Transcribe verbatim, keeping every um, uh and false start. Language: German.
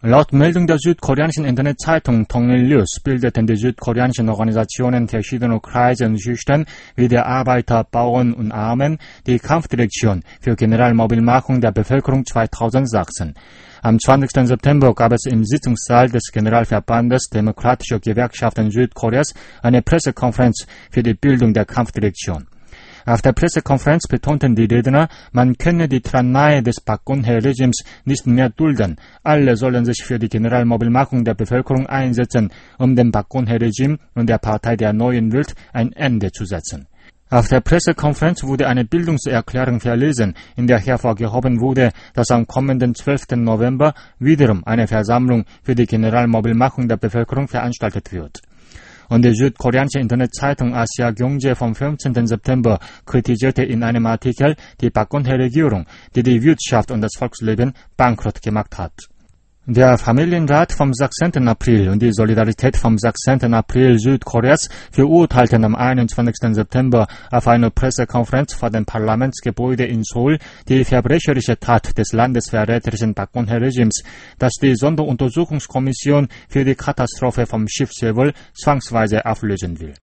Laut Meldung der südkoreanischen Internetzeitung Dongil News bildeten die südkoreanischen Organisationen verschiedener Kreise und Schichten wie der Arbeiter, Bauern und Armen die Kampfdirektion für Generalmobilmachung der Bevölkerung zweitausendsechzehn. Am zwanzigsten September gab es im Sitzungssaal des Generalverbandes Demokratischer Gewerkschaften Südkoreas eine Pressekonferenz für die Bildung der Kampfdirektion. Auf der Pressekonferenz betonten die Redner, man könne die Tyrannei des Park Geun-hye-Regimes nicht mehr dulden. Alle sollen sich für die Generalmobilmachung der Bevölkerung einsetzen, um dem Park Geun-hye-Regime und der Partei der neuen Welt ein Ende zu setzen. Auf der Pressekonferenz wurde eine Bildungserklärung verlesen, in der hervorgehoben wurde, dass am kommenden zwölften November wiederum eine Versammlung für die Generalmobilmachung der Bevölkerung veranstaltet wird. Und die südkoreanische Internetzeitung Asia Kyungje vom fünfzehnten September kritisierte in einem Artikel die Park Geun-hye-Regierung, die die Wirtschaft und das Volksleben bankrott gemacht hat. Der Familienrat vom sechzehnten April und die Solidarität vom sechzehnten April Südkoreas verurteilten am einundzwanzigsten September auf einer Pressekonferenz vor dem Parlamentsgebäude in Seoul die verbrecherische Tat des landesverräterischen Park Geun-hye-Regimes, das die Sonderuntersuchungskommission für die Katastrophe vom Schiff Sewol zwangsweise auflösen will.